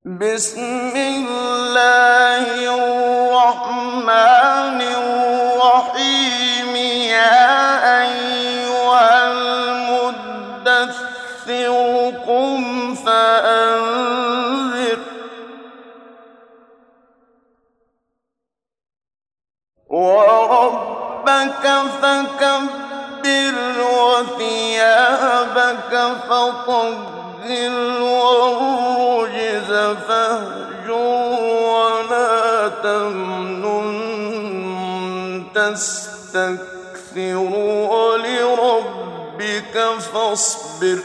بسم الله الرحمن الرحيم يا أيها المدثر قم فأنذر وربك فكبر وثيابك فطهر والرجز فاهجر ولا تمنن تستكثر ولربك فاصبر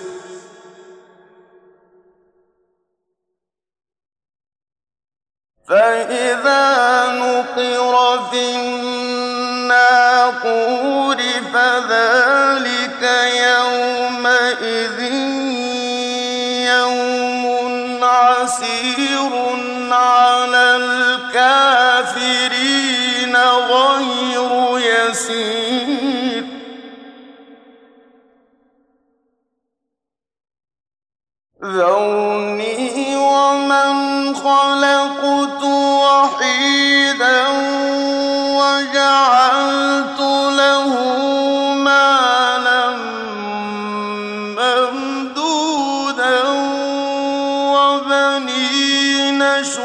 فإذا نقر في الناقور فذلك يومئذ يوم عسير على الكافرين غير يسير ذرني ومن خلقت وحيدا وجعلت له مالا ممدودا وبنين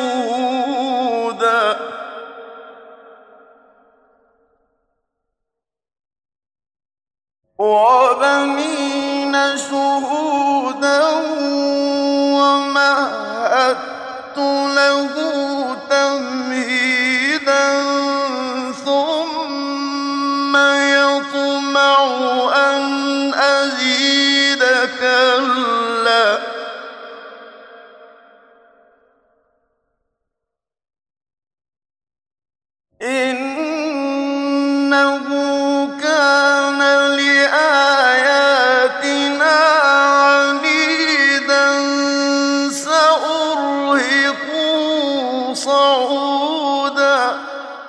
شهودا ومهدت له تمهيدا ثم يطمع أن أزيد كلا إنه كان لآياتنا عنيدا سأرهقه صعودا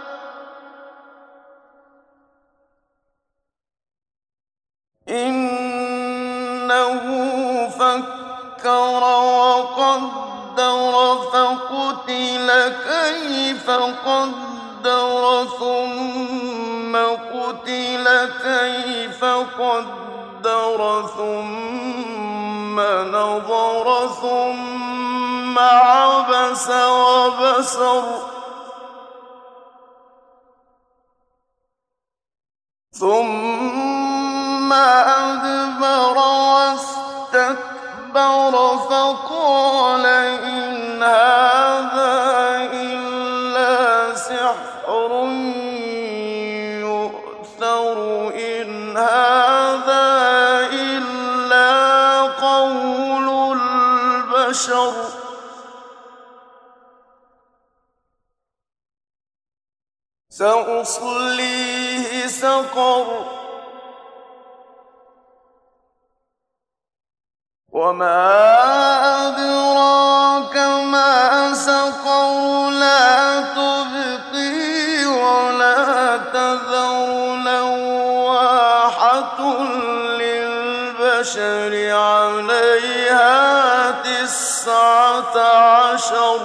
إنه فكر وقدر فقتل كيف قدر ثم قتل كيف قدر ثم نظر ثم عبس وبسر ثم أدبر واستكبر فقال إن هذا إلا سحر يؤثر إن هذا إلا قول البشر سأصليه سقر وما أدراك ما سقر لا تبقي ولا تذر لواحة للبشر عليها 19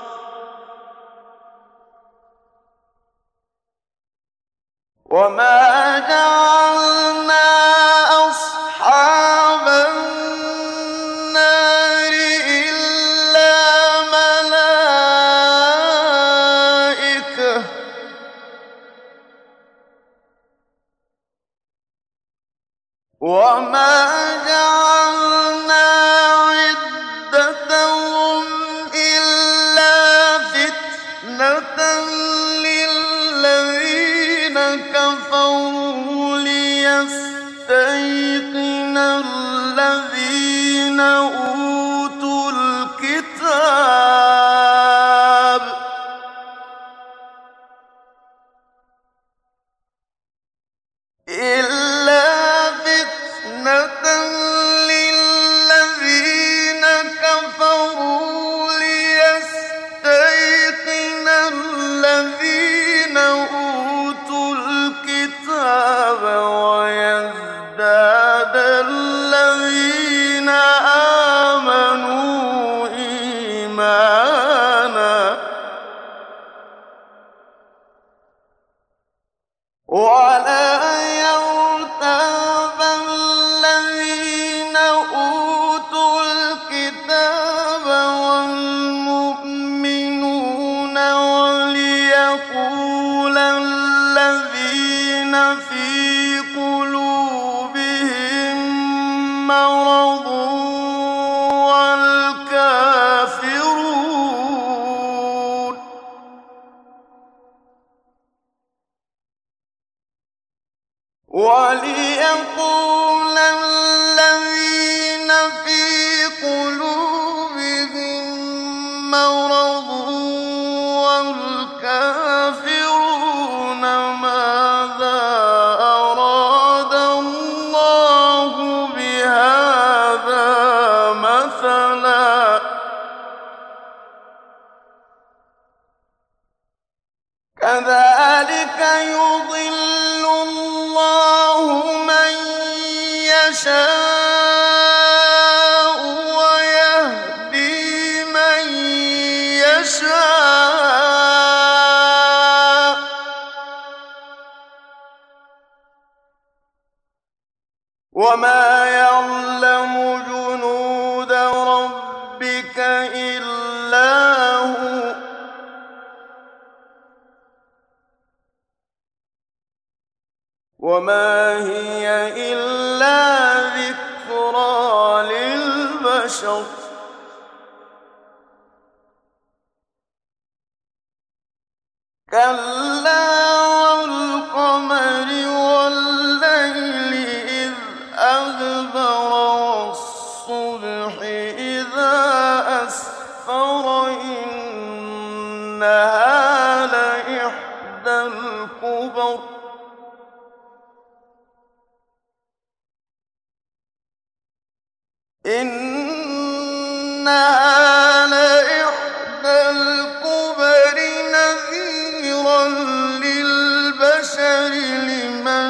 وما جعلنا أصحاب النار إلا ملائكة وما جعلنا عدتهم إلا فتنة للذين كفروا ليستيقن الذين أوتوا الكتاب إلا فتنة وَلِيَقُولَ الَّذِينَ فِي قُلُوبِهِم مَّرَضٌ وَالْكَافِرُونَ مَاذَا أَرَادَ اللَّهُ بِهَٰذَا مَثَلًا ۚ كَذَٰلِكَ يُضِلُّ اللَّهُ مَن يَشَاءُ وَيَهْدِي مَن يَشَاءُ ۚ وَمَا يَعْلَمُ جُنُودَ رَبِّكَ إِلَّا هُوَ ۚ وَمَا هِيَ إِلَّا ذِكْرَىٰ لِلْبَشَرِ كَلَّا وَالْقَمَرِ وَاللَّيْلِ إِذْ أَدْبَرَ وَالصُّبْحِ إِذَا أَسْفَرَ إِنَّهَا لَإِحْدَى الْكُبَرِ نَذِيرًا لِّلْبَشَرِ لِمَن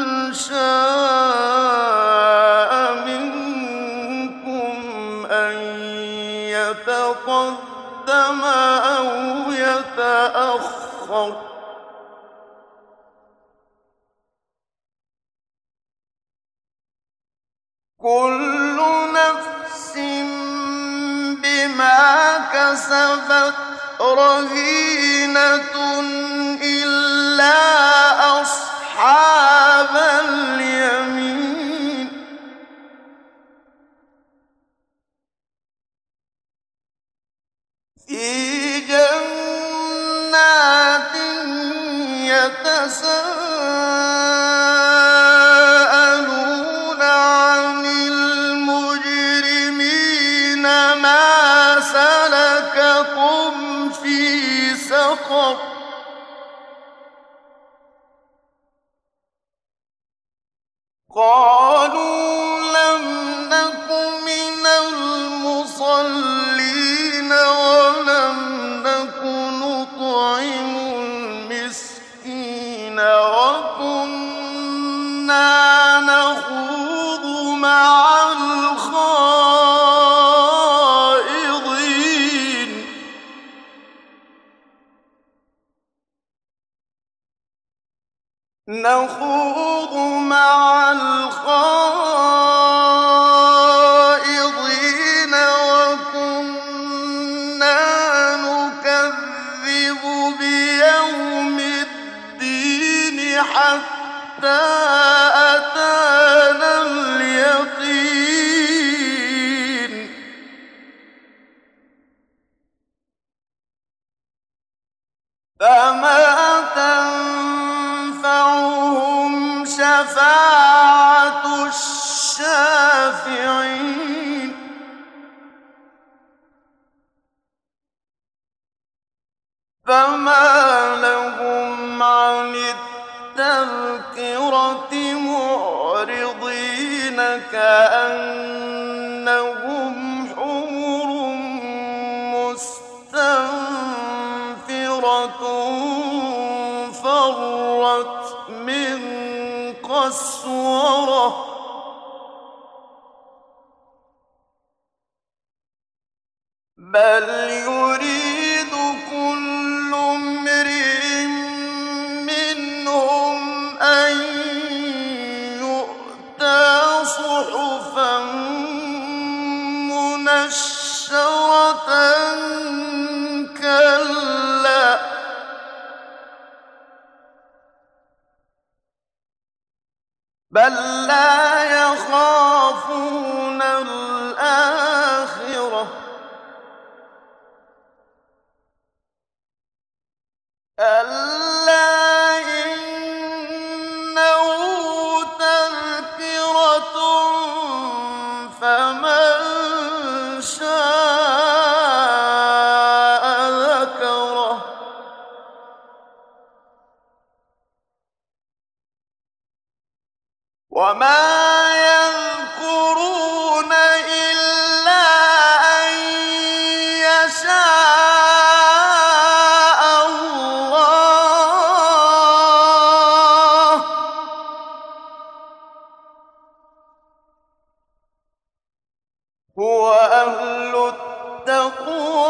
شَاءَ مِنكُمْ أَن يَتَقَدَّمَ أَوْ يَتَأَخَّرَ ۚ كُلُّ نَفْسٍ بِمَا كَسَبَتْ رَهِينَةٌ إِلَّا أَصْحَابَ الْيَمِينِ فِي جَنَّاتٍ يَتَسَاءَلُونَ عَنِ الْمُجْرِمِينَ مَا سَلَكَكُمْ فِي سَقَرَ قَالُوا لَمْ نَكُ مِنَ الْمُصَلِّينَ وَلَمْ نَكُ نُطْعِمُ الْمِسْكِينَ وَكُنَّا نَخُوضُ مَعَ الْخَائِضِينَ وَكُنَّا نُكَذِّبُ بِيَوْمِ الدِّينِ حَتَّىٰ أَتَانَا الْيَقِينُ فَمَا تَنفَعُهُمْ شَفَاعَةُ الشَّافِعِينَ فَمَا لَهُمْ عَنِ التَّذْكِرَةِ مُعْرِضِينَ كَأَنَّهُمْ حُمُرٌ مُّسْتَنفِرَةٌ فَرَّتْ مِن قَسْوَرَةٍ بَلْ يُرِيدُ كُلُّ امْرِئٍ مِّنْهُمْ أَن يُؤْتَىٰ صُحُفًا مُّنَشَّرَةً كَلَّا بَل لَّا يَخَافُونَ الْآخِرَةَ وما يذكرون إلا أن يشاء الله هو أهل التقوى